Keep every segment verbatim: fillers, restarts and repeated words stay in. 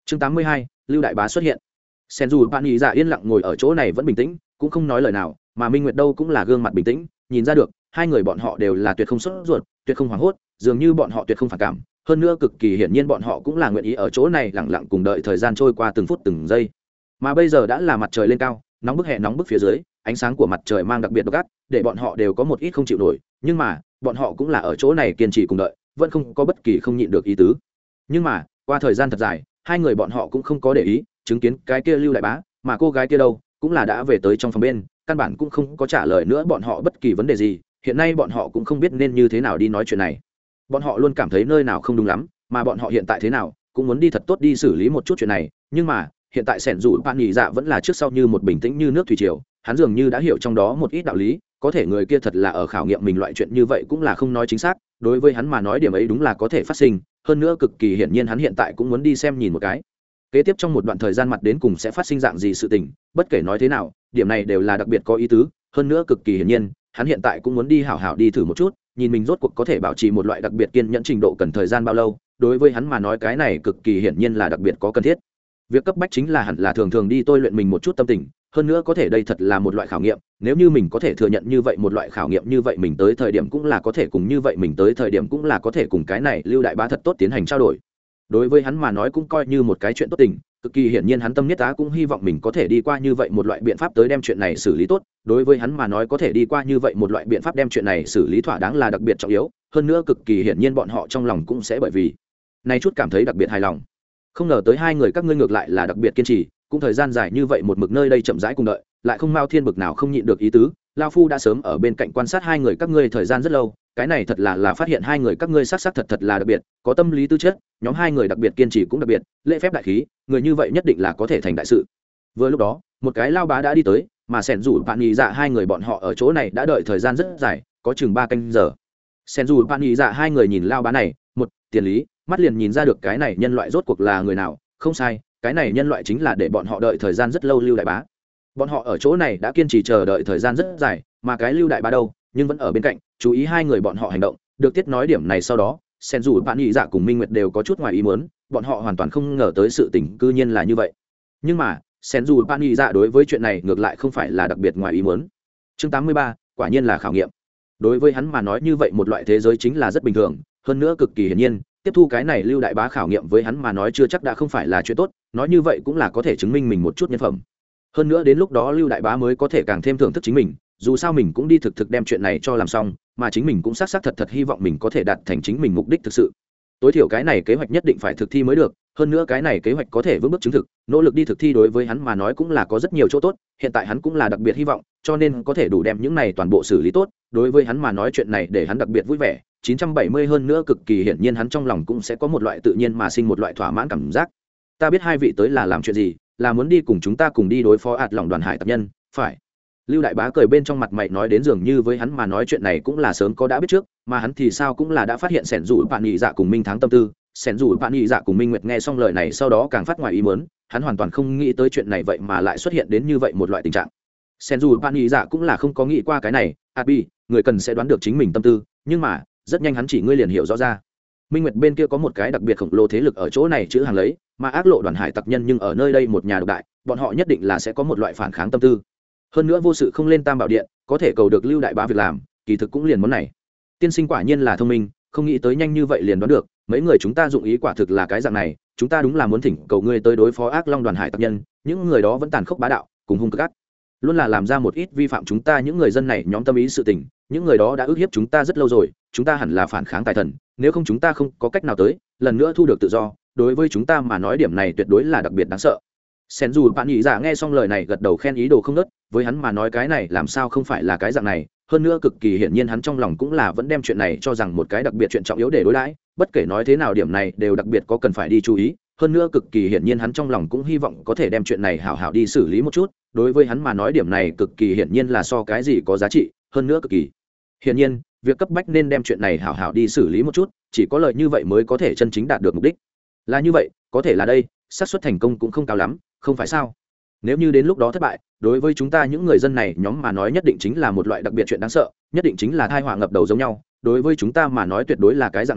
chương tám mươi hai, lưu đại bá xuất hiện. Sen dù bạn nhị dạ yên lặng ngồi ở chỗ này vẫn bình tĩnh, cũng không nói lời nào, mà Minh Nguyệt đâu cũng là gương mặt bình tĩnh, nhìn ra được hai người bọn họ đều là tuyệt không sốt ruột, tuyệt không hoảng hốt, dường như bọn họ tuyệt không phản cảm, hơn nữa cực kỳ hiển nhiên bọn họ cũng là nguyện ý ở chỗ này lặng lặng cùng đợi thời gian trôi qua từng phút từng giây. Mà bây giờ đã là mặt trời lên cao, nóng bức hè nóng bức phía dưới, ánh sáng của mặt trời mang đặc biệt độc ác, để bọn họ đều có một ít không chịu nổi, nhưng mà bọn họ cũng là ở chỗ này kiên trì cùng đợi, vẫn không có bất kỳ không nhịn được ý tứ. Nhưng mà qua thời gian thật dài, hai người bọn họ cũng không có để ý chứng kiến cái kia lưu đại bá, mà cô gái kia đâu cũng là đã về tới trong phòng bên, căn bản cũng không có trả lời nữa bọn họ bất kỳ vấn đề gì. Hiện nay bọn họ cũng không biết nên như thế nào đi nói chuyện này, bọn họ luôn cảm thấy nơi nào không đúng lắm, mà bọn họ hiện tại thế nào cũng muốn đi thật tốt đi xử lý một chút chuyện này. Nhưng mà hiện tại sẻn dù bạn nhị dạ vẫn là trước sau như một bình tĩnh như nước thủy triều, hắn dường như đã hiểu trong đó một ít đạo lý, có thể người kia thật là ở khảo nghiệm mình, loại chuyện như vậy cũng là không nói chính xác, đối với hắn mà nói điểm ấy đúng là có thể phát sinh, hơn nữa cực kỳ hiển nhiên hắn hiện tại cũng muốn đi xem nhìn một cái kế tiếp trong một đoạn thời gian mặt đến cùng sẽ phát sinh dạng gì sự tình. Bất kể nói thế nào, điểm này đều là đặc biệt có ý tứ, hơn nữa cực kỳ hiển nhiên hắn hiện tại cũng muốn đi hảo hảo đi thử một chút, nhìn mình rốt cuộc có thể bảo trì một loại đặc biệt kiên nhẫn trình độ cần thời gian bao lâu. Đối với hắn mà nói cái này cực kỳ hiển nhiên là đặc biệt có cần thiết. Việc cấp bách chính là hẳn là thường thường đi tôi luyện mình một chút tâm tình, hơn nữa có thể đây thật là một loại khảo nghiệm, nếu như mình có thể thừa nhận như vậy một loại khảo nghiệm, như vậy mình tới thời điểm cũng là có thể cùng như vậy mình tới thời điểm cũng là có thể cùng cái này lưu đại bá thật tốt tiến hành trao đổi. Đối với hắn mà nói cũng coi như một cái chuyện tốt tình, cực kỳ hiển nhiên hắn tâm nhất á cũng hy vọng mình có thể đi qua như vậy một loại biện pháp tới đem chuyện này xử lý tốt. Đối với hắn mà nói có thể đi qua như vậy một loại biện pháp đem chuyện này xử lý thỏa đáng là đặc biệt trọng yếu, hơn nữa cực kỳ hiển nhiên bọn họ trong lòng cũng sẽ bởi vì này chút cảm thấy đặc biệt hài lòng. Không ngờ tới hai người các ngươi ngược lại là đặc biệt kiên trì, cũng thời gian dài như vậy một mực nơi đây chậm rãi cùng đợi, lại không Mao Thiên bực nào không nhịn được ý tứ. Lao phu đã sớm ở bên cạnh quan sát hai người các ngươi thời gian rất lâu, cái này thật là là phát hiện hai người các ngươi sắc sắc thật thật là đặc biệt, có tâm lý tư chất, nhóm hai người đặc biệt kiên trì cũng đặc biệt, lễ phép đại khí, người như vậy nhất định là có thể thành đại sự. Vừa lúc đó, một cái lao bá đã đi tới, mà Sẻn Dù Bạn Nhị Dạ hai người bọn họ ở chỗ này đã đợi thời gian rất dài, có chừng ba canh giờ. Sẻn Dù Bạn Nhị Dạ hai người nhìn lao bá này, một tiền lý, mắt liền nhìn ra được cái này nhân loại rốt cuộc là người nào, không sai, cái này nhân loại chính là để bọn họ đợi thời gian rất lâu lưu đại bá. Bọn họ ở chỗ này đã kiên trì chờ đợi thời gian rất dài, mà cái lưu đại bá đâu nhưng vẫn ở bên cạnh chú ý hai người bọn họ hành động. Được tiết nói điểm này sau đó, Sen dù bạn nhị dạ cùng Minh Nguyệt đều có chút ngoài ý muốn, bọn họ hoàn toàn không ngờ tới sự tình cư nhiên là như vậy. Nhưng mà Sen dù bạn nhị dạ đối với chuyện này ngược lại không phải là đặc biệt ngoài ý muốn. Chương tám mươi ba, quả nhiên là khảo nghiệm. Đối với hắn mà nói như vậy một loại thế giới chính là rất bình thường, hơn nữa cực kỳ hiển nhiên tiếp thu cái này lưu đại bá khảo nghiệm với hắn mà nói chưa chắc đã không phải là chuyện tốt, nói như vậy cũng là có thể chứng minh mình một chút nhân phẩm. Hơn nữa đến lúc đó lưu đại bá mới có thể càng thêm thưởng thức chính mình, dù sao mình cũng đi thực thực đem chuyện này cho làm xong, mà chính mình cũng xác xác thật thật hy vọng mình có thể đạt thành chính mình mục đích thực sự. Tối thiểu cái này kế hoạch nhất định phải thực thi mới được, hơn nữa cái này kế hoạch có thể vững bước chứng thực, nỗ lực đi thực thi đối với hắn mà nói cũng là có rất nhiều chỗ tốt, hiện tại hắn cũng là đặc biệt hy vọng, cho nên có thể đủ đem những này toàn bộ xử lý tốt, đối với hắn mà nói chuyện này để hắn đặc biệt vui vẻ. chín trăm bảy mươi hơn nữa cực kỳ hiển nhiên hắn trong lòng cũng sẽ có một loại tự nhiên mà sinh một loại thỏa mãn cảm giác. Ta biết hai vị tới là làm chuyện gì, là muốn đi cùng chúng ta cùng đi đối phó ạt lòng đoàn hải tặc nhân, phải. Lưu đại bá cười bên trong mặt mày nói đến dường như với hắn mà nói chuyện này cũng là sớm có đã biết trước, mà hắn thì sao cũng là đã phát hiện Sẻn Dù Bạn Nhị Dạ cùng Minh Thắng tâm tư. Sẻn Dù Bạn Nhị Dạ cùng Minh Nguyệt nghe xong lời này sau đó càng phát ngoài ý muốn, hắn hoàn toàn không nghĩ tới chuyện này vậy mà lại xuất hiện đến như vậy một loại tình trạng. Sẻn Dù Bạn Nhị Dạ cũng là không có nghĩ qua cái này, Abi, người cần sẽ đoán được chính mình tâm tư, nhưng mà rất nhanh hắn chỉ ngươi liền hiểu rõ ra. Minh Nguyệt bên kia có một cái đặc biệt khổng lồ thế lực ở chỗ này chữ hàng lấy, mà ác lộ đoàn hải tặc nhân nhưng ở nơi đây một nhà độc đại, bọn họ nhất định là sẽ có một loại phản kháng tâm tư. Hơn nữa vô sự không lên tam bảo điện, có thể cầu được lưu đại bá việc làm, kỳ thực cũng liền món này. Tiên sinh quả nhiên là thông minh, không nghĩ tới nhanh như vậy liền đoán được, mấy người chúng ta dụng ý quả thực là cái dạng này, chúng ta đúng là muốn thỉnh cầu ngươi tới đối phó ác long đoàn hải tặc nhân, những người đó vẫn tàn khốc bá đạo, cùng hung cực ác, luôn là làm ra một ít vi phạm chúng ta những người dân này nhóm tâm ý sự tình, những người đó đã ức hiếp chúng ta rất lâu rồi, chúng ta hẳn là phản kháng tài thần, nếu không chúng ta không có cách nào tới lần nữa thu được tự do, đối với chúng ta mà nói điểm này tuyệt đối là đặc biệt đáng sợ. Sen dù bạn nhị dạ nghe xong lời này gật đầu khen ý đồ không nớt, với hắn mà nói cái này làm sao không phải là cái dạng này, hơn nữa cực kỳ hiển nhiên hắn trong lòng cũng là vẫn đem chuyện này cho rằng một cái đặc biệt chuyện trọng yếu để đối đãi, bất kể nói thế nào điểm này đều đặc biệt có cần phải đi chú ý, hơn nữa cực kỳ hiển nhiên hắn trong lòng cũng hy vọng có thể đem chuyện này hảo hảo đi xử lý một chút, đối với hắn mà nói điểm này cực kỳ hiển nhiên là so cái gì có giá trị, hơn nữa cực kỳ hiển nhiên việc cấp bách nên đem chuyện này hảo hảo đi xử lý một chút, chỉ có lợi như vậy mới có thể chân chính đạt được mục đích. Là như vậy, có thể là đây xác suất thành công cũng không cao lắm, không phải sao? Nếu như đến lúc đó thất bại, đối với chúng ta những người dân này nhóm mà nói nhất định chính là một loại đặc biệt chuyện đáng sợ, nhất định chính là tai họa ngập đầu giống nhau, đối với chúng ta mà nói tuyệt đối là cái dạng này,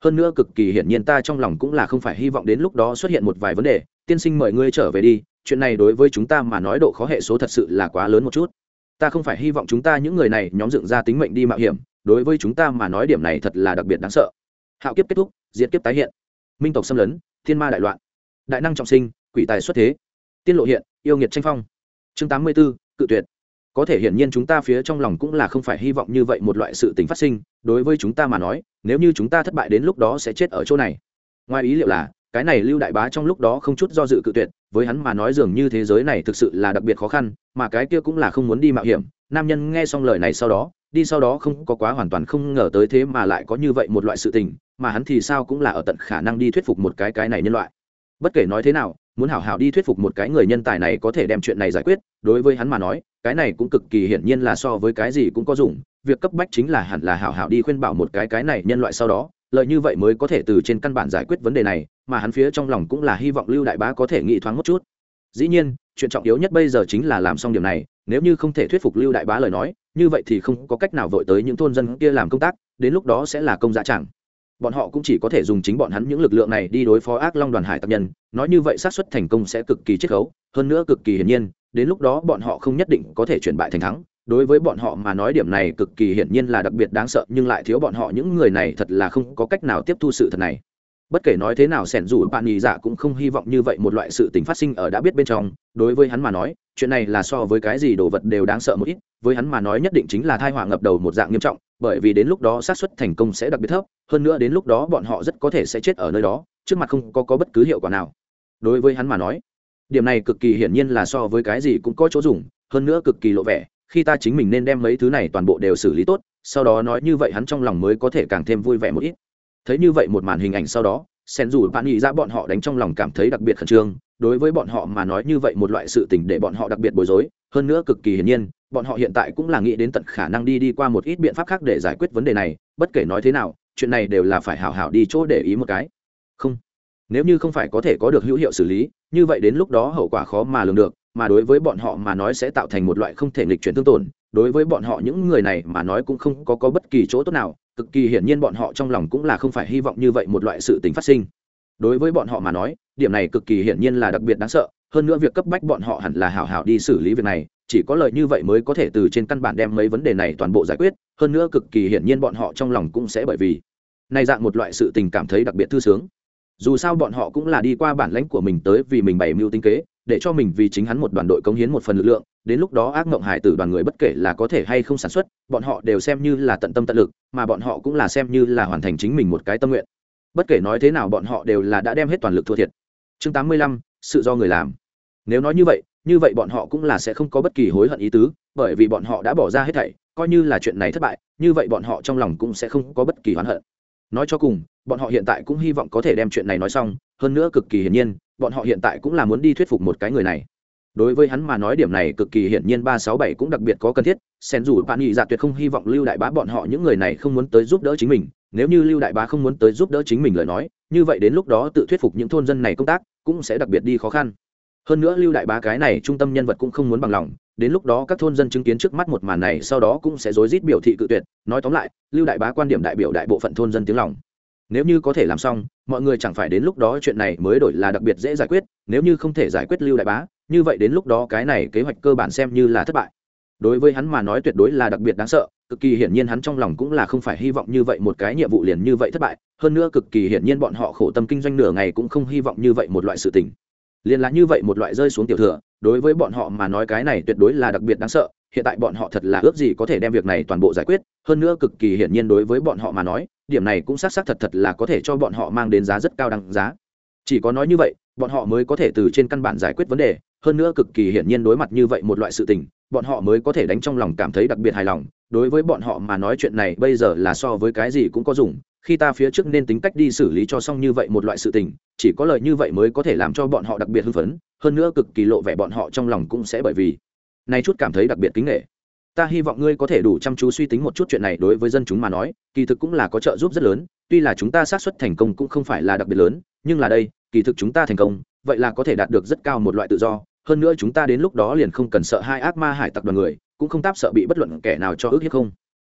hơn nữa cực kỳ hiển nhiên ta trong lòng cũng là không phải hy vọng đến lúc đó xuất hiện một vài vấn đề. Tiên sinh mời ngươi trở về đi, chuyện này đối với chúng ta mà nói độ khó hệ số thật sự là quá lớn một chút. Ta không phải hy vọng chúng ta những người này nhóm dựng ra tính mệnh đi mạo hiểm, đối với chúng ta mà nói điểm này thật là đặc biệt đáng sợ. Hạo kiếp kết thúc, diệt kiếp tái hiện, minh tộc xâm lấn, thiên ma đại loạn, đại năng trọng sinh, quỷ tài xuất thế, tiên lộ hiện, yêu nghiệt tranh phong. Chương tám mươi b ố, cự tuyệt. Có thể hiển nhiên chúng ta phía trong lòng cũng là không phải hy vọng như vậy một loại sự tình phát sinh, đối với chúng ta mà nói, nếu như chúng ta thất bại đến lúc đó sẽ chết ở chỗ này. Ngoài ý liệu là, cái này Lưu đại bá trong lúc đó không chút do dự cự tuyệt, với hắn mà nói dường như thế giới này thực sự là đặc biệt khó khăn, mà cái kia cũng là không muốn đi mạo hiểm. Nam nhân nghe xong lời này sau đó, đi sau đó không có quá hoàn toàn không ngờ tới thế mà lại có như vậy một loại sự tình, mà hắn thì sao cũng là ở tận khả năng đi thuyết phục một cái cái này nhân loại. Bất kể nói thế nào, muốn hảo hảo đi thuyết phục một cái người nhân tài này có thể đem chuyện này giải quyết, đối với hắn mà nói, cái này cũng cực kỳ hiển nhiên là so với cái gì cũng có dùng, việc cấp bách chính là hẳn là hảo hảo đi khuyên bảo một cái cái này nhân loại sau đó, lợi như vậy mới có thể từ trên căn bản giải quyết vấn đề này, mà hắn phía trong lòng cũng là hy vọng Lưu đại bá có thể nghĩ thoáng một chút. Dĩ nhiên, chuyện trọng yếu nhất bây giờ chính là làm xong điểm này, nếu như không thể thuyết phục Lưu đại bá lời nói, như vậy thì không có cách nào vội tới những thôn dân kia làm công tác, đến lúc đó sẽ là công dạ chẳng. Bọn họ cũng chỉ có thể dùng chính bọn hắn những lực lượng này đi đối phó ác long đoàn hải tặc nhân, nói như vậy xác suất thành công sẽ cực kỳ chiết khấu, hơn nữa cực kỳ hiển nhiên, đến lúc đó bọn họ không nhất định có thể chuyển bại thành thắng. Đối với bọn họ mà nói điểm này cực kỳ hiển nhiên là đặc biệt đáng sợ, nhưng lại thiếu bọn họ những người này thật là không có cách nào tiếp thu sự thật này. Bất kể nói thế nào, sẻn dù bạn nhì dạ cũng không hy vọng như vậy một loại sự tình phát sinh ở đã biết bên trong. Đối với hắn mà nói, chuyện này là so với cái gì đồ vật đều đáng sợ một ít, với hắn mà nói nhất định chính là tai họa ngập đầu một dạng nghiêm trọng, bởi vì đến lúc đó xác suất thành công sẽ đặc biệt thấp, hơn nữa đến lúc đó bọn họ rất có thể sẽ chết ở nơi đó, trước mặt không có, có bất cứ hiệu quả nào. Đối với hắn mà nói, điểm này cực kỳ hiển nhiên là so với cái gì cũng có chỗ dùng, hơn nữa cực kỳ lộ vẻ, khi ta chính mình nên đem mấy thứ này toàn bộ đều xử lý tốt, sau đó nói như vậy hắn trong lòng mới có thể càng thêm vui vẻ một ít. Thấy như vậy một màn hình ảnh sau đó, sen dù bạn nghĩ ra bọn họ đánh trong lòng cảm thấy đặc biệt khẩn trương, đối với bọn họ mà nói như vậy một loại sự tình để bọn họ đặc biệt bối rối, hơn nữa cực kỳ hiển nhiên, bọn họ hiện tại cũng là nghĩ đến tận khả năng đi đi qua một ít biện pháp khác để giải quyết vấn đề này, bất kể nói thế nào, chuyện này đều là phải hảo hảo đi chỗ để ý một cái. Không, nếu như không phải có thể có được hữu hiệu xử lý, như vậy đến lúc đó hậu quả khó mà lường được, mà đối với bọn họ mà nói sẽ tạo thành một loại không thể nghịch chuyển tương tổn, đối với bọn họ những người này mà nói cũng không có có bất kỳ chỗ tốt nào, cực kỳ hiển nhiên bọn họ trong lòng cũng là không phải hy vọng như vậy một loại sự tình phát sinh. Đối với bọn họ mà nói, điểm này cực kỳ hiển nhiên là đặc biệt đáng sợ, hơn nữa việc cấp bách bọn họ hẳn là hảo hảo đi xử lý việc này, chỉ có lời như vậy mới có thể từ trên căn bản đem mấy vấn đề này toàn bộ giải quyết, hơn nữa cực kỳ hiển nhiên bọn họ trong lòng cũng sẽ bởi vì này dạng một loại sự tình cảm thấy đặc biệt thư sướng. Dù sao bọn họ cũng là đi qua bản lãnh của mình tới vì mình bày mưu tính kế, để cho mình vì chính hắn một đoàn đội cống hiến một phần lực lượng, đến lúc đó ác mộng hải tử đoàn người bất kể là có thể hay không sản xuất, bọn họ đều xem như là tận tâm tận lực, mà bọn họ cũng là xem như là hoàn thành chính mình một cái tâm nguyện. Bất kể nói thế nào bọn họ đều là đã đem hết toàn lực thua thiệt. Chương tám mươi lăm, sự do người làm. Nếu nói như vậy, như vậy bọn họ cũng là sẽ không có bất kỳ hối hận ý tứ, bởi vì bọn họ đã bỏ ra hết thảy, coi như là chuyện này thất bại, như vậy bọn họ trong lòng cũng sẽ không có bất kỳ oán hận. Nói cho cùng, bọn họ hiện tại cũng hy vọng có thể đem chuyện này nói xong, hơn nữa cực kỳ hiển nhiên, bọn họ hiện tại cũng là muốn đi thuyết phục một cái người này. Đối với hắn mà nói điểm này cực kỳ hiển nhiên ba sáu bảy cũng đặc biệt có cần thiết, sen dù bạn nghị dạ tuyệt không hy vọng Lưu đại bá bọn họ những người này không muốn tới giúp đỡ chính mình, nếu như Lưu đại bá không muốn tới giúp đỡ chính mình lời nói, như vậy đến lúc đó tự thuyết phục những thôn dân này công tác cũng sẽ đặc biệt đi khó khăn. Hơn nữa Lưu đại bá cái này trung tâm nhân vật cũng không muốn bằng lòng, đến lúc đó các thôn dân chứng kiến trước mắt một màn này sau đó cũng sẽ rối rít biểu thị cự tuyệt, nói tóm lại, Lưu đại bá quan điểm đại biểu đại bộ phận thôn dân tiếng lòng. Nếu như có thể làm xong, mọi người chẳng phải đến lúc đó chuyện này mới đổi là đặc biệt dễ giải quyết, nếu như không thể giải quyết Lưu đại bá, như vậy đến lúc đó cái này kế hoạch cơ bản xem như là thất bại. Đối với hắn mà nói tuyệt đối là đặc biệt đáng sợ, cực kỳ hiển nhiên hắn trong lòng cũng là không phải hy vọng như vậy một cái nhiệm vụ liền như vậy thất bại, hơn nữa cực kỳ hiển nhiên bọn họ khổ tâm kinh doanh nửa ngày cũng không hy vọng như vậy một loại sự tình. Liên là như vậy một loại rơi xuống tiểu thừa, đối với bọn họ mà nói cái này tuyệt đối là đặc biệt đáng sợ, hiện tại bọn họ thật là ước gì có thể đem việc này toàn bộ giải quyết, hơn nữa cực kỳ hiển nhiên đối với bọn họ mà nói, điểm này cũng xác xác thật thật là có thể cho bọn họ mang đến giá rất cao đẳng giá. Chỉ có nói như vậy, bọn họ mới có thể từ trên căn bản giải quyết vấn đề, hơn nữa cực kỳ hiển nhiên đối mặt như vậy một loại sự tình, bọn họ mới có thể đánh trong lòng cảm thấy đặc biệt hài lòng. Đối với bọn họ mà nói chuyện này bây giờ là so với cái gì cũng có dùng, khi ta phía trước nên tính cách đi xử lý cho xong như vậy một loại sự tình, chỉ có lời như vậy mới có thể làm cho bọn họ đặc biệt hưng phấn, hơn nữa cực kỳ lộ vẻ bọn họ trong lòng cũng sẽ bởi vì này chút cảm thấy đặc biệt kính nể. Ta hy vọng ngươi có thể đủ chăm chú suy tính một chút chuyện này, đối với dân chúng mà nói kỳ thực cũng là có trợ giúp rất lớn, tuy là chúng ta xác suất thành công cũng không phải là đặc biệt lớn, nhưng là đây kỳ thực chúng ta thành công vậy là có thể đạt được rất cao một loại tự do, hơn nữa chúng ta đến lúc đó liền không cần sợ hai ác ma hải tặc đoàn người, cũng không táp sợ bị bất luận kẻ nào cho ước hiếp không.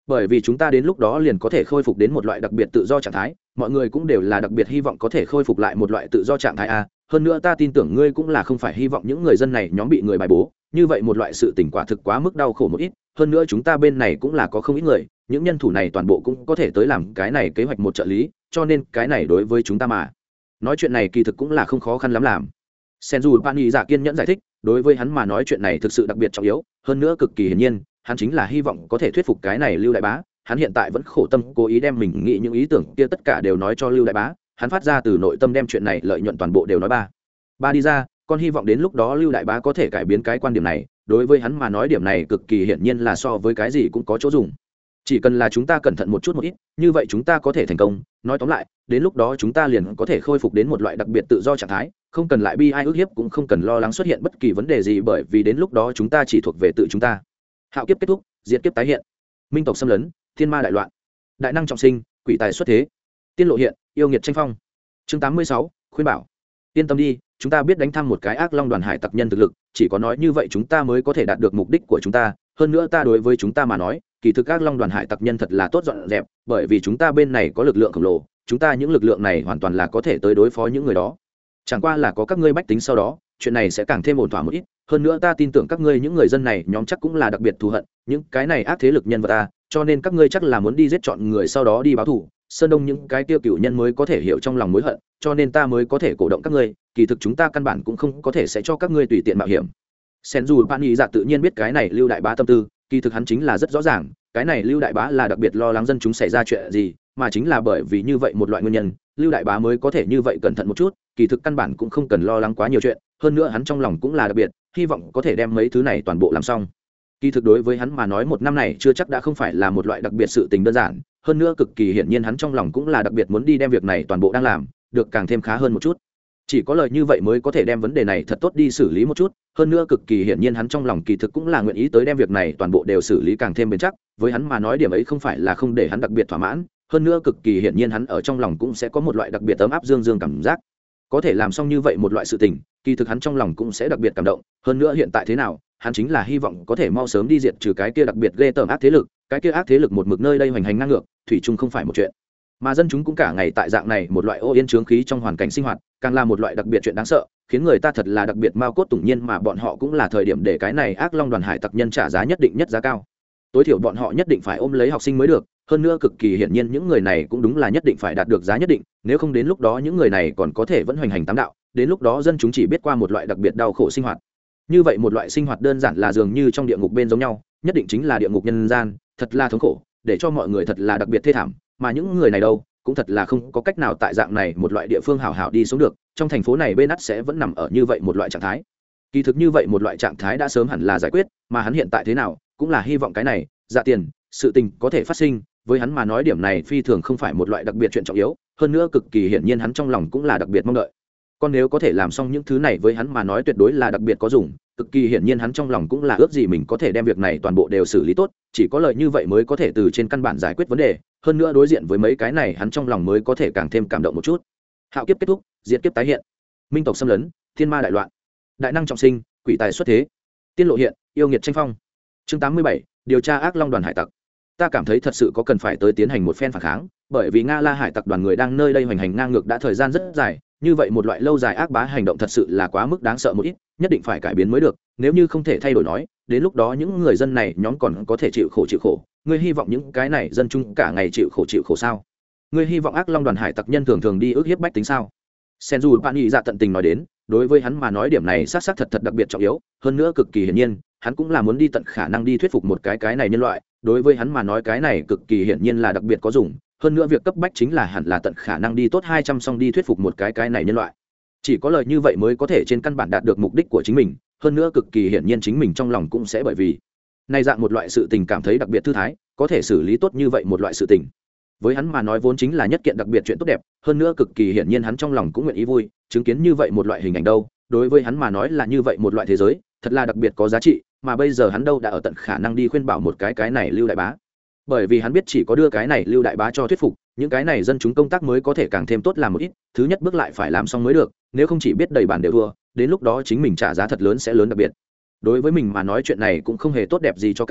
bởi vì chúng ta đến lúc đó liền có thể khôi phục đến một loại đặc biệt tự do trạng thái, mọi người cũng đều là đặc biệt hy vọng có thể khôi phục lại một loại tự do trạng thái a. Hơn nữa ta tin tưởng ngươi cũng là không phải hy vọng những người dân này nhóm bị người bài bố, như vậy một loại sự tình quả thực quá mức đau khổ một ít. Hơn nữa chúng ta bên này cũng là có không ít người, những nhân thủ này toàn bộ cũng có thể tới làm cái này kế hoạch một trợ lý, cho nên cái này đối với chúng ta mà nói chuyện này kỳ thực cũng là không khó khăn lắm làm. Senju Pani giả kiên nhẫn giải thích, đối với hắn mà nói chuyện này thực sự đặc biệt trọng yếu, hơn nữa cực kỳ hiển nhiên, hắn chính là hy vọng có thể thuyết phục cái này Lưu Đại Bá. Hắn hiện tại vẫn khổ tâm cố ý đem mình nghĩ những ý tưởng kia tất cả đều nói cho Lưu Đại Bá, hắn phát ra từ nội tâm đem chuyện này lợi nhuận toàn bộ đều nói ba. Ba đi ra, con hy vọng đến lúc đó Lưu Đại Bá có thể cải biến cái quan điểm này, đối với hắn mà nói điểm này cực kỳ hiển nhiên là so với cái gì cũng có chỗ dùng. Chỉ cần là chúng ta cẩn thận một chút một ít, như vậy chúng ta có thể thành công. Nói tóm lại, đến lúc đó chúng ta liền có thể khôi phục đến một loại đặc biệt tự do trạng thái, không cần lại bi ai ức hiếp, cũng không cần lo lắng xuất hiện bất kỳ vấn đề gì, bởi vì đến lúc đó chúng ta chỉ thuộc về tự chúng ta. Hạo kiếp kết thúc, diệt kiếp tái hiện, minh tộc xâm lấn, thiên ma đại loạn, đại năng trọng sinh, quỷ tài xuất thế, tiên lộ hiện, yêu nghiệt tranh phong. Chương tám mươi sáu, khuyên bảo. Yên tâm đi, chúng ta biết đánh thăm một cái ác long đoàn hải tặc nhân thực lực, chỉ có nói như vậy chúng ta mới có thể đạt được mục đích của chúng ta. Hơn nữa ta đối với chúng ta mà nói, kỳ thực ác long đoàn hải tặc nhân thật là tốt dọn dẹp, bởi vì chúng ta bên này có lực lượng khổng lồ, chúng ta những lực lượng này hoàn toàn là có thể tới đối phó những người đó. Chẳng qua là có các ngươi bách tính sau đó, chuyện này sẽ càng thêm ổn thỏa một ít. Hơn nữa ta tin tưởng các ngươi những người dân này nhóm chắc cũng là đặc biệt thù hận những cái này ác thế lực nhân vật ta, cho nên các ngươi chắc là muốn đi giết chọn người sau đó đi báo thù. Sơn Đông những cái tiêu cựu nhân mới có thể hiểu trong lòng mối hận, cho nên ta mới có thể cổ động các ngươi. Kỳ thực chúng ta căn bản cũng không có thể sẽ cho các ngươi tùy tiện mạo hiểm. Senju Pani dạ tự nhiên biết cái này Lưu Đại Bá tâm tư, kỳ thực hắn chính là rất rõ ràng, cái này Lưu Đại Bá là đặc biệt lo lắng dân chúng xảy ra chuyện gì, mà chính là bởi vì như vậy một loại nguyên nhân, Lưu Đại Bá mới có thể như vậy cẩn thận một chút, kỳ thực căn bản cũng không cần lo lắng quá nhiều chuyện, hơn nữa hắn trong lòng cũng là đặc biệt hy vọng có thể đem mấy thứ này toàn bộ làm xong. Kỳ thực đối với hắn mà nói một năm này chưa chắc đã không phải là một loại đặc biệt sự tình đơn giản, hơn nữa cực kỳ hiển nhiên hắn trong lòng cũng là đặc biệt muốn đi đem việc này toàn bộ đang làm được càng thêm khá hơn một chút. Chỉ có lời như vậy mới có thể đem vấn đề này thật tốt đi xử lý một chút, hơn nữa cực kỳ hiển nhiên hắn trong lòng kỳ thực cũng là nguyện ý tới đem việc này toàn bộ đều xử lý càng thêm bền chắc, với hắn mà nói điểm ấy không phải là không để hắn đặc biệt thỏa mãn, hơn nữa cực kỳ hiển nhiên hắn ở trong lòng cũng sẽ có một loại đặc biệt ấm áp dương dương cảm giác. Có thể làm xong như vậy một loại sự tình, kỳ thực hắn trong lòng cũng sẽ đặc biệt cảm động, hơn nữa hiện tại thế nào, hắn chính là hy vọng có thể mau sớm đi diệt trừ cái kia đặc biệt ghê tởm ác thế lực, cái kia ác thế lực một mực nơi đây hoành hành ngang ngược, thủy chung không phải một chuyện. Mà dân chúng cũng cả ngày tại dạng này một loại ô yên chướng khí trong hoàn cảnh sinh hoạt, càng là một loại đặc biệt chuyện đáng sợ, khiến người ta thật là đặc biệt mao cốt tủng nhiên, mà bọn họ cũng là thời điểm để cái này ác long đoàn hải tặc nhân trả giá nhất định nhất giá cao. Tối thiểu bọn họ nhất định phải ôm lấy học sinh mới được, hơn nữa cực kỳ hiển nhiên những người này cũng đúng là nhất định phải đạt được giá nhất định, nếu không đến lúc đó những người này còn có thể vẫn hoành hành tám đạo, đến lúc đó dân chúng chỉ biết qua một loại đặc biệt đau khổ sinh hoạt. Như vậy một loại sinh hoạt đơn giản là dường như trong địa ngục bên giống nhau, nhất định chính là địa ngục nhân gian, thật là thống khổ, để cho mọi người thật là đặc biệt thê thảm, mà những người này đâu cũng thật là không có cách nào tại dạng này một loại địa phương hảo hảo đi xuống được, trong thành phố này bên ắt sẽ vẫn nằm ở như vậy một loại trạng thái. Kỳ thực như vậy một loại trạng thái đã sớm hẳn là giải quyết, mà hắn hiện tại thế nào cũng là hy vọng cái này dạ tiền sự tình có thể phát sinh, với hắn mà nói điểm này phi thường không phải một loại đặc biệt chuyện trọng yếu, hơn nữa cực kỳ hiển nhiên hắn trong lòng cũng là đặc biệt mong đợi. Còn nếu có thể làm xong những thứ này với hắn mà nói tuyệt đối là đặc biệt có dùng, cực kỳ hiển nhiên hắn trong lòng cũng là ước gì mình có thể đem việc này toàn bộ đều xử lý tốt, chỉ có lợi như vậy mới có thể từ trên căn bản giải quyết vấn đề, hơn nữa đối diện với mấy cái này hắn trong lòng mới có thể càng thêm cảm động một chút. Hạo kiếp kết thúc, diệt kiếp tái hiện, minh tộc xâm lấn, thiên ma đại loạn, đại năng trọng sinh, quỷ tài xuất thế, tiên lộ hiện, yêu nghiệt tranh phong. Chương tám mươi bảy, điều tra ác long đoàn hải tặc. Ta cảm thấy thật sự có cần phải tới tiến hành một phen phản kháng, bởi vì Nga La hải tặc đoàn người đang nơi đây hoành hành ngang ngược đã thời gian rất dài, như vậy một loại lâu dài ác bá hành động thật sự là quá mức đáng sợ một ít, nhất định phải cải biến mới được, nếu như không thể thay đổi nói, đến lúc đó những người dân này nhóm còn có thể chịu khổ chịu khổ, ngươi hy vọng những cái này dân chúng cả ngày chịu khổ chịu khổ sao? Ngươi hy vọng ác long đoàn hải tặc nhân thường thường đi ức hiếp bách tính sao? Senju Pani dạ tận tình nói đến, đối với hắn mà nói điểm này xác xác thật thật đặc biệt trọng yếu, hơn nữa cực kỳ hiển nhiên, hắn cũng là muốn đi tận khả năng đi thuyết phục một cái cái này nhân loại, đối với hắn mà nói cái này cực kỳ hiển nhiên là đặc biệt có dùng, hơn nữa việc cấp bách chính là hẳn là tận khả năng đi tốt hai trăm song đi thuyết phục một cái cái này nhân loại. Chỉ có lời như vậy mới có thể trên căn bản đạt được mục đích của chính mình, hơn nữa cực kỳ hiển nhiên chính mình trong lòng cũng sẽ bởi vì này dạng một loại sự tình cảm thấy đặc biệt thư thái, có thể xử lý tốt như vậy một loại sự tình. Với hắn mà nói vốn chính là nhất kiện đặc biệt chuyện tốt đẹp, hơn nữa cực kỳ hiển nhiên hắn trong lòng cũng nguyện ý vui, chứng kiến như vậy một loại hình ảnh đâu, đối với hắn mà nói là như vậy một loại thế giới, thật là đặc biệt có giá trị, mà bây giờ hắn đâu đã ở tận khả năng đi khuyên bảo một cái cái này Lưu Đại Bá. Bởi vì hắn biết chỉ có đưa cái này Lưu Đại Bá cho thuyết phục, những cái này dân chúng công tác mới có thể càng thêm tốt làm một ít, thứ nhất bước lại phải làm xong mới được, nếu không chỉ biết đầy bản đều thua, đến lúc đó chính mình trả giá thật lớn sẽ lớn đặc biệt. Đối với mình mà nói chuyện này cũng không hề tốt đẹp gì cho cam,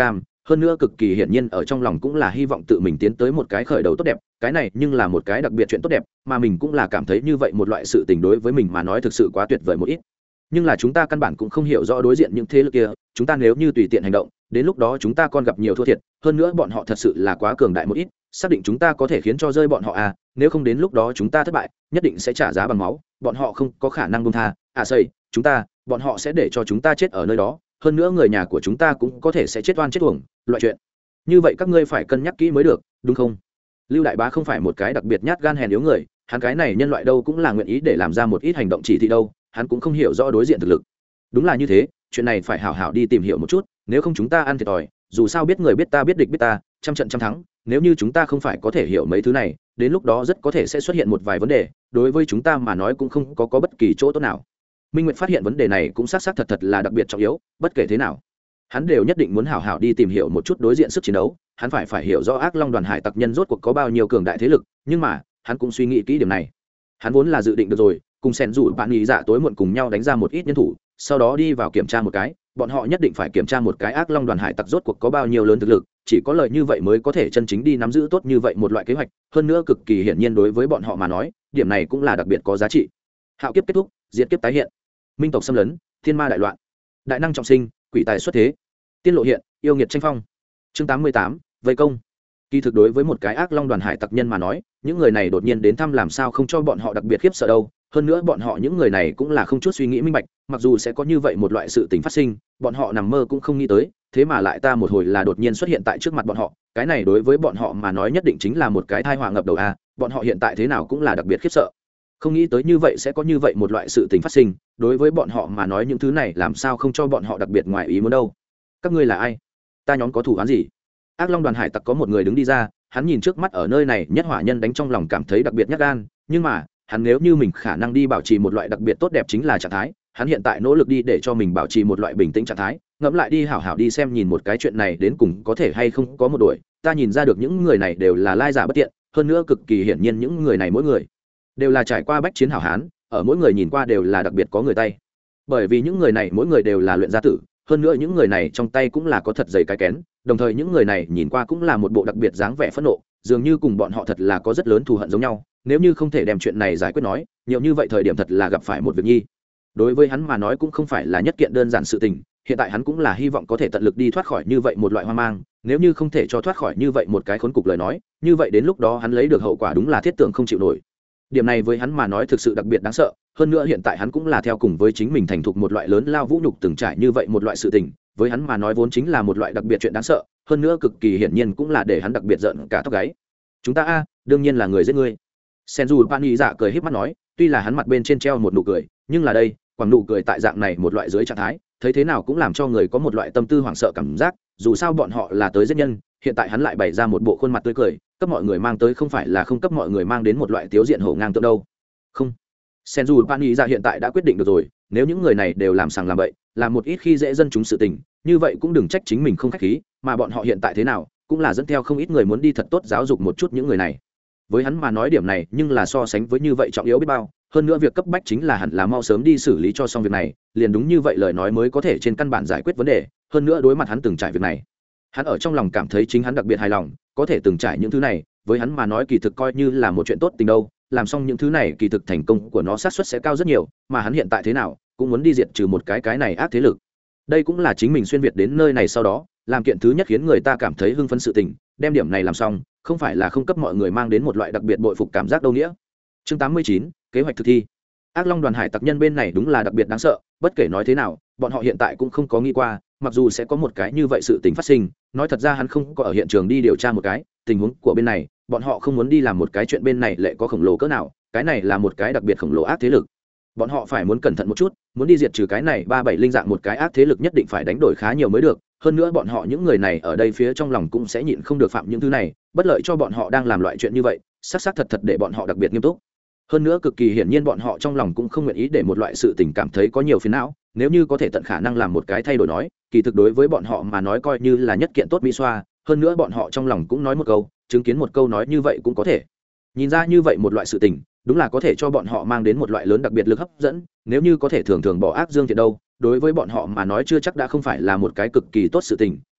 hơn nữa cực kỳ hiển nhiên ở trong lòng cũng là hy vọng tự mình tiến tới một cái khởi đầu tốt đẹp, cái này nhưng là một cái đặc biệt chuyện tốt đẹp, mà mình cũng là cảm thấy như vậy một loại sự tình đối với mình mà nói thực sự quá tuyệt vời một ít. Nhưng là chúng ta căn bản cũng không hiểu rõ đối diện những thế lực kia, chúng ta nếu như tùy tiện hành động, đến lúc đó chúng ta còn gặp nhiều thua thiệt, hơn nữa bọn họ thật sự là quá cường đại một ít, xác định chúng ta có thể khiến cho rơi bọn họ à, nếu không đến lúc đó chúng ta thất bại, nhất định sẽ trả giá bằng máu, bọn họ không có khả năng buông tha, à xây, chúng ta, bọn họ sẽ để cho chúng ta chết ở nơi đó, hơn nữa người nhà của chúng ta cũng có thể sẽ chết oan chết uổng, loại chuyện như vậy các ngươi phải cân nhắc kỹ mới được, đúng không? Lưu Đại Bá không phải một cái đặc biệt nhát gan hèn yếu người, hắn cái này nhân loại đâu cũng là nguyện ý để làm ra một ít hành động chỉ thị đâu, hắn cũng không hiểu rõ đối diện thực lực. Đúng là như thế, chuyện này phải hảo hảo đi tìm hiểu một chút, nếu không chúng ta ăn thiệt thòi, dù sao biết người biết ta biết địch biết ta, trăm trận trăm thắng, nếu như chúng ta không phải có thể hiểu mấy thứ này, đến lúc đó rất có thể sẽ xuất hiện một vài vấn đề, đối với chúng ta mà nói cũng không có có bất kỳ chỗ tốt nào. Minh Nguyệt phát hiện vấn đề này cũng xác xác thật thật là đặc biệt trọng yếu, bất kể thế nào, hắn đều nhất định muốn hảo hảo đi tìm hiểu một chút đối diện sức chiến đấu, hắn phải phải hiểu rõ Ác Long đoàn hải tặc nhân rốt cuộc có bao nhiêu cường đại thế lực, nhưng mà, hắn cũng suy nghĩ kỹ điểm này. Hắn vốn là dự định được rồi, cùng Sen rủ bạn nghĩ dạ tối muộn cùng nhau đánh ra một ít nhân thủ, sau đó đi vào kiểm tra một cái, bọn họ nhất định phải kiểm tra một cái Ác Long đoàn hải tặc rốt cuộc có bao nhiêu lớn thực lực, chỉ có lợi như vậy mới có thể chân chính đi nắm giữ tốt như vậy một loại kế hoạch, hơn nữa cực kỳ hiển nhiên đối với bọn họ mà nói, điểm này cũng là đặc biệt có giá trị. Hạo kiếp kết thúc, diệt kiếp tái hiện. Minh tộc xâm lấn, thiên ma đại loạn, đại năng trọng sinh, quỷ tài xuất thế, tiên lộ hiện, yêu nghiệt tranh phong. Chương tám mươi tám, vây công. Kỳ thực đối với một cái Ác Long đoàn hải tặc nhân mà nói, những người này đột nhiên đến thăm làm sao không cho bọn họ đặc biệt khiếp sợ đâu, hơn nữa bọn họ những người này cũng là không chút suy nghĩ minh bạch, mặc dù sẽ có như vậy một loại sự tình phát sinh, bọn họ nằm mơ cũng không nghĩ tới, thế mà lại ta một hồi là đột nhiên xuất hiện tại trước mặt bọn họ, cái này đối với bọn họ mà nói nhất định chính là một cái tai họa ngập đầu a, bọn họ hiện tại thế nào cũng là đặc biệt khiếp sợ. Không nghĩ tới như vậy sẽ có như vậy một loại sự tình phát sinh, đối với bọn họ mà nói những thứ này làm sao không cho bọn họ đặc biệt ngoài ý muốn đâu. Các ngươi là ai? Ta nhóm có thủ án gì? Ác Long đoàn hải tặc có một người đứng đi ra, hắn nhìn trước mắt ở nơi này nhất hỏa nhân đánh trong lòng cảm thấy đặc biệt nhát gan, nhưng mà hắn nếu như mình khả năng đi bảo trì một loại đặc biệt tốt đẹp chính là trạng thái, hắn hiện tại nỗ lực đi để cho mình bảo trì một loại bình tĩnh trạng thái, ngẫm lại đi hảo hảo đi xem nhìn một cái chuyện này đến cùng có thể hay không có một đuổi, ta nhìn ra được những người này đều là lai giả bất tiện, hơn nữa cực kỳ hiển nhiên những người này mỗi người đều là trải qua bách chiến hảo hán, ở mỗi người nhìn qua đều là đặc biệt có người tay, bởi vì những người này mỗi người đều là luyện gia tử, hơn nữa những người này trong tay cũng là có thật dày cái kén, đồng thời những người này nhìn qua cũng là một bộ đặc biệt dáng vẻ phẫn nộ, dường như cùng bọn họ thật là có rất lớn thù hận giống nhau, nếu như không thể đem chuyện này giải quyết nói, nhiều như vậy thời điểm thật là gặp phải một việc nhi. Đối với hắn mà nói cũng không phải là nhất kiện đơn giản sự tình, hiện tại hắn cũng là hy vọng có thể tận lực đi thoát khỏi như vậy một loại hoang mang, nếu như không thể cho thoát khỏi như vậy một cái khốn cục lời nói, như vậy đến lúc đó hắn lấy được hậu quả đúng là thiết tưởng không chịu nổi. Điểm này với hắn mà nói thực sự đặc biệt đáng sợ, hơn nữa hiện tại hắn cũng là theo cùng với chính mình thành thục một loại lớn lao vũ nhục từng trải như vậy một loại sự tình, với hắn mà nói vốn chính là một loại đặc biệt chuyện đáng sợ, hơn nữa cực kỳ hiển nhiên cũng là để hắn đặc biệt giận cả tóc gáy. Chúng ta a, đương nhiên là người giết ngươi. Senju Pani dạ cười híp mắt nói, tuy là hắn mặt bên trên treo một nụ cười, nhưng là đây, quẳng nụ cười tại dạng này một loại dưới trạng thái, thấy thế nào cũng làm cho người có một loại tâm tư hoảng sợ cảm giác, dù sao bọn họ là tới giết nhân, hiện tại hắn lại bày ra một bộ khuôn mặt tươi cười, cấp mọi người mang tới không phải là không cấp mọi người mang đến một loại tiếu diện hổ ngang tượng đâu. Không. Senju Pani dạ hiện tại đã quyết định được rồi, nếu những người này đều làm sàng làm bậy, làm một ít khi dễ dân chúng sự tình, như vậy cũng đừng trách chính mình không khách khí, mà bọn họ hiện tại thế nào, cũng là dẫn theo không ít người muốn đi thật tốt giáo dục một chút những người này. Với hắn mà nói điểm này, nhưng là so sánh với như vậy trọng yếu biết bao, hơn nữa việc cấp bách chính là hẳn là mau sớm đi xử lý cho xong việc này, liền đúng như vậy lời nói mới có thể trên căn bản giải quyết vấn đề, hơn nữa đối mặt hắn từng trải việc này, hắn ở trong lòng cảm thấy chính hắn đặc biệt hài lòng, có thể từng trải những thứ này, với hắn mà nói kỳ thực coi như là một chuyện tốt tình đâu, làm xong những thứ này kỳ thực thành công của nó xác suất sẽ cao rất nhiều, mà hắn hiện tại thế nào cũng muốn đi diệt trừ một cái cái này ác thế lực. Đây cũng là chính mình xuyên việt đến nơi này sau đó làm kiện thứ nhất khiến người ta cảm thấy hưng phấn sự tình, đem điểm này làm xong không phải là không cấp mọi người mang đến một loại đặc biệt bội phục cảm giác đâu nghĩa. Chương tám mươi chín, kế hoạch thực thi. Ác Long đoàn hải tặc nhân bên này đúng là đặc biệt đáng sợ, bất kể nói thế nào bọn họ hiện tại cũng không có nghĩ qua, mặc dù sẽ có một cái như vậy sự tình phát sinh, nói thật ra hắn không có ở hiện trường đi điều tra một cái tình huống của bên này, bọn họ không muốn đi làm một cái chuyện bên này lệ có khổng lồ cỡ nào, cái này là một cái đặc biệt khổng lồ ác thế lực, bọn họ phải muốn cẩn thận một chút, muốn đi diệt trừ cái này ba bảy linh dạng một cái ác thế lực nhất định phải đánh đổi khá nhiều mới được, hơn nữa bọn họ những người này ở đây phía trong lòng cũng sẽ nhịn không được phạm những thứ này, bất lợi cho bọn họ đang làm loại chuyện như vậy, xác xác thật thật để bọn họ đặc biệt nghiêm túc. Hơn nữa cực kỳ hiển nhiên bọn họ trong lòng cũng không nguyện ý để một loại sự tình cảm thấy có nhiều phiền não, nếu như có thể tận khả năng làm một cái thay đổi nói, kỳ thực đối với bọn họ mà nói coi như là nhất kiện tốt mỹ xoa, hơn nữa bọn họ trong lòng cũng nói một câu, chứng kiến một câu nói như vậy cũng có thể nhìn ra như vậy một loại sự tình, đúng là có thể cho bọn họ mang đến một loại lớn đặc biệt lực hấp dẫn, nếu như có thể thường thường bỏ ác dương thiện đâu, đối với bọn họ mà nói chưa chắc đã không phải là một cái cực kỳ tốt sự tình,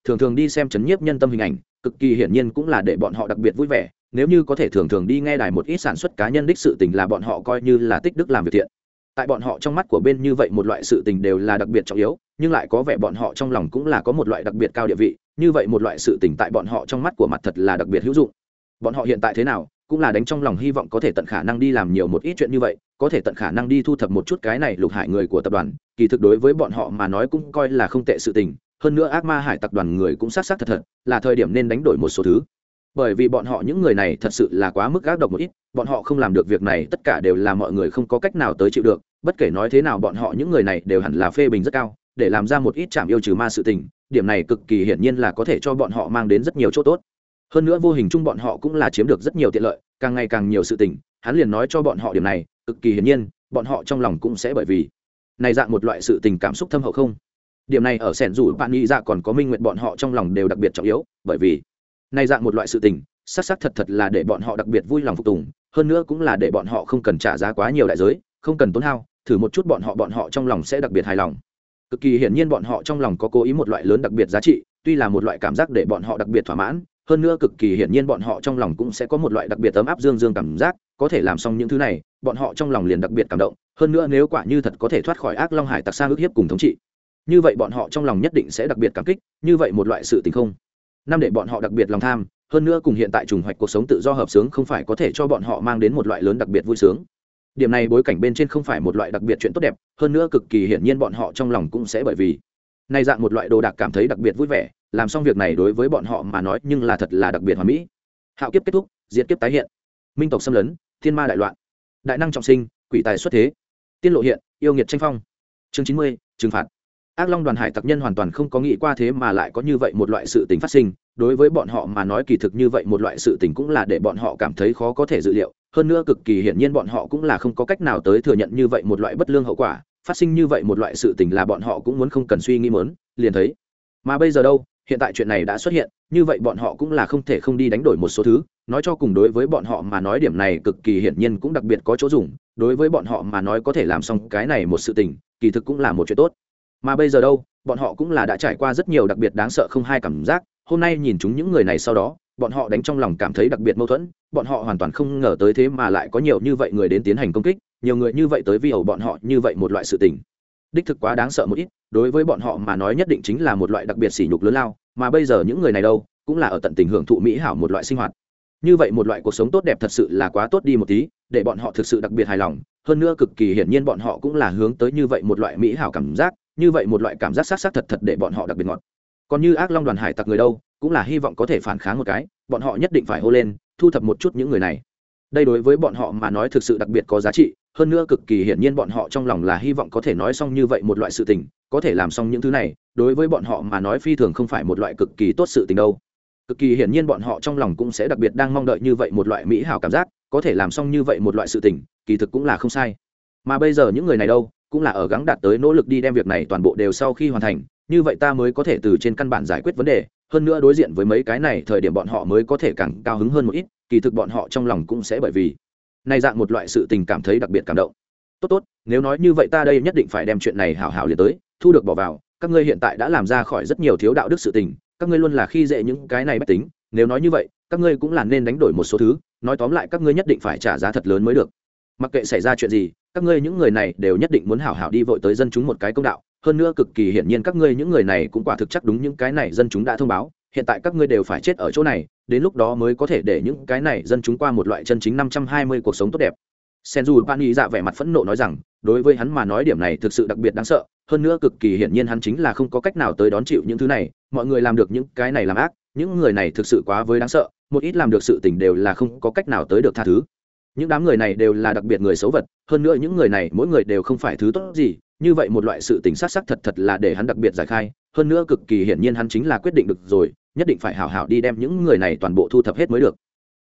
thường thường đi xem chấn nhiếp nhân tâm hình ảnh cực kỳ hiển nhiên cũng là để bọn họ đặc biệt vui vẻ. Nếu như có thể thường thường đi nghe đài một ít sản xuất cá nhân đích sự tình là bọn họ coi như là tích đức làm việc thiện. Tại bọn họ trong mắt của bên như vậy một loại sự tình đều là đặc biệt trọng yếu, nhưng lại có vẻ bọn họ trong lòng cũng là có một loại đặc biệt cao địa vị, như vậy một loại sự tình tại bọn họ trong mắt của mặt thật là đặc biệt hữu dụng. Bọn họ hiện tại thế nào cũng là đánh trong lòng hy vọng có thể tận khả năng đi làm nhiều một ít chuyện như vậy, có thể tận khả năng đi thu thập một chút cái này lục hải người của tập đoàn, kỳ thực đối với bọn họ mà nói cũng coi là không tệ sự tình. Hơn nữa ác ma hải tặc đoàn người cũng sát sát thật thật là thời điểm nên đánh đổi một số thứ, bởi vì bọn họ những người này thật sự là quá mức ác độc một ít, bọn họ không làm được việc này tất cả đều là mọi người không có cách nào tới chịu được. Bất kể nói thế nào bọn họ những người này đều hẳn là phê bình rất cao để làm ra một ít chạm yêu trừ ma sự tình, điểm này cực kỳ hiển nhiên là có thể cho bọn họ mang đến rất nhiều chỗ tốt. Hơn nữa vô hình chung bọn họ cũng là chiếm được rất nhiều tiện lợi, càng ngày càng nhiều sự tình, hắn liền nói cho bọn họ điểm này, cực kỳ hiển nhiên bọn họ trong lòng cũng sẽ bởi vì này dạng một loại sự tình cảm xúc thâm hậu không. Điểm này ở sẻn rủ bạn nghĩ dạ còn có minh nguyện bọn họ trong lòng đều đặc biệt trọng yếu, bởi vì này dạng một loại sự tình xác xác thật thật là để bọn họ đặc biệt vui lòng phục tùng, hơn nữa cũng là để bọn họ không cần trả giá quá nhiều đại giới, không cần tốn hao, thử một chút bọn họ bọn họ trong lòng sẽ đặc biệt hài lòng. Cực kỳ hiển nhiên bọn họ trong lòng có cố ý một loại lớn đặc biệt giá trị, tuy là một loại cảm giác để bọn họ đặc biệt thỏa mãn, hơn nữa cực kỳ hiển nhiên bọn họ trong lòng cũng sẽ có một loại đặc biệt ấm áp dương dương cảm giác, có thể làm xong những thứ này bọn họ trong lòng liền đặc biệt cảm động. Hơn nữa nếu quả như thật có thể thoát khỏi ác long hải tặc sang ức hiếp cùng thống trị, như vậy bọn họ trong lòng nhất định sẽ đặc biệt cảm kích, như vậy một loại sự tình không năm để bọn họ đặc biệt lòng tham. Hơn nữa cùng hiện tại trùng hoạch cuộc sống tự do hợp sướng không phải có thể cho bọn họ mang đến một loại lớn đặc biệt vui sướng. Điểm này bối cảnh bên trên không phải một loại đặc biệt chuyện tốt đẹp, hơn nữa cực kỳ hiển nhiên bọn họ trong lòng cũng sẽ bởi vì này dạng một loại đồ đạc cảm thấy đặc biệt vui vẻ, làm xong việc này đối với bọn họ mà nói nhưng là thật là đặc biệt hoàn mỹ. Hạo kiếp kết thúc, diệt kiếp tái hiện, minh tộc xâm lấn, thiên ma đại loạn, đại năng trọng sinh, quỷ tài xuất thế, tiên lộ hiện, yêu nghiệt tranh phong. Chương chín mươi, trừng phạt. Ác long đoàn hải tặc nhân hoàn toàn không có nghĩ qua thế mà lại có như vậy một loại sự tình phát sinh, đối với bọn họ mà nói kỳ thực như vậy một loại sự tình cũng là để bọn họ cảm thấy khó có thể dự liệu. Hơn nữa cực kỳ hiển nhiên bọn họ cũng là không có cách nào tới thừa nhận như vậy một loại bất lương hậu quả, phát sinh như vậy một loại sự tình là bọn họ cũng muốn không cần suy nghĩ muốn liền thấy. Mà bây giờ đâu, hiện tại chuyện này đã xuất hiện, như vậy bọn họ cũng là không thể không đi đánh đổi một số thứ, nói cho cùng đối với bọn họ mà nói điểm này cực kỳ hiển nhiên cũng đặc biệt có chỗ dùng, đối với bọn họ mà nói có thể làm xong cái này một sự tình, kỳ thực cũng là một chuyện tốt. Mà bây giờ đâu, bọn họ cũng là đã trải qua rất nhiều đặc biệt đáng sợ không hai cảm giác, hôm nay nhìn chúng những người này sau đó, bọn họ đánh trong lòng cảm thấy đặc biệt mâu thuẫn, bọn họ hoàn toàn không ngờ tới thế mà lại có nhiều như vậy người đến tiến hành công kích, nhiều người như vậy tới vi ẩu bọn họ như vậy một loại sự tình. Đích thực quá đáng sợ một ít, đối với bọn họ mà nói nhất định chính là một loại đặc biệt sỉ nhục lớn lao, mà bây giờ những người này đâu, cũng là ở tận tình hưởng thụ mỹ hảo một loại sinh hoạt. Như vậy một loại cuộc sống tốt đẹp thật sự là quá tốt đi một tí, để bọn họ thực sự đặc biệt hài lòng, hơn nữa cực kỳ hiển nhiên bọn họ cũng là hướng tới như vậy một loại mỹ hảo cảm giác, như vậy một loại cảm giác sát sát thật thật để bọn họ đặc biệt ngọt. Còn như ác long đoàn hải tặc người đâu, cũng là hy vọng có thể phản kháng một cái, bọn họ nhất định phải hô lên, thu thập một chút những người này. Đây đối với bọn họ mà nói thực sự đặc biệt có giá trị, hơn nữa cực kỳ hiển nhiên bọn họ trong lòng là hy vọng có thể nói xong như vậy một loại sự tình, có thể làm xong những thứ này, đối với bọn họ mà nói phi thường không phải một loại cực kỳ tốt sự tình đâu. Cực kỳ hiển nhiên bọn họ trong lòng cũng sẽ đặc biệt đang mong đợi như vậy một loại mỹ hảo cảm giác, có thể làm xong như vậy một loại sự tình, kỳ thực cũng là không sai. Mà bây giờ những người này đâu, cũng là ở gắng đạt tới nỗ lực đi đem việc này toàn bộ đều sau khi hoàn thành, như vậy ta mới có thể từ trên căn bản giải quyết vấn đề, hơn nữa đối diện với mấy cái này thời điểm bọn họ mới có thể càng cao hứng hơn một ít, kỳ thực bọn họ trong lòng cũng sẽ bởi vì này dạng một loại sự tình cảm thấy đặc biệt cảm động. Tốt tốt, nếu nói như vậy ta đây nhất định phải đem chuyện này hảo hảo liền tới, thu được bỏ vào, các ngươi hiện tại đã làm ra khỏi rất nhiều thiếu đạo đức sự tình, các ngươi luôn là khi dễ những cái này bất tính, nếu nói như vậy, các ngươi cũng là nên đánh đổi một số thứ, nói tóm lại các ngươi nhất định phải trả giá thật lớn mới được. Mặc kệ xảy ra chuyện gì, các ngươi những người này đều nhất định muốn hảo hảo đi vội tới dân chúng một cái công đạo, hơn nữa cực kỳ hiển nhiên các ngươi những người này cũng quả thực chắc đúng những cái này dân chúng đã thông báo, hiện tại các ngươi đều phải chết ở chỗ này, đến lúc đó mới có thể để những cái này dân chúng qua một loại chân chính năm trăm hai mươi cuộc sống tốt đẹp. Senju Pani dạ vẻ mặt phẫn nộ nói rằng, đối với hắn mà nói điểm này thực sự đặc biệt đáng sợ, hơn nữa cực kỳ hiển nhiên hắn chính là không có cách nào tới đón chịu những thứ này, mọi người làm được những cái này làm ác, những người này thực sự quá với đáng sợ, một ít làm được sự tình đều là không có cách nào tới được tha thứ. Những đám người này đều là đặc biệt người xấu vật, hơn nữa những người này mỗi người đều không phải thứ tốt gì, như vậy một loại sự tình sát sắc thật thật là để hắn đặc biệt giải khai, hơn nữa cực kỳ hiển nhiên hắn chính là quyết định được rồi, nhất định phải hảo hảo đi đem những người này toàn bộ thu thập hết mới được.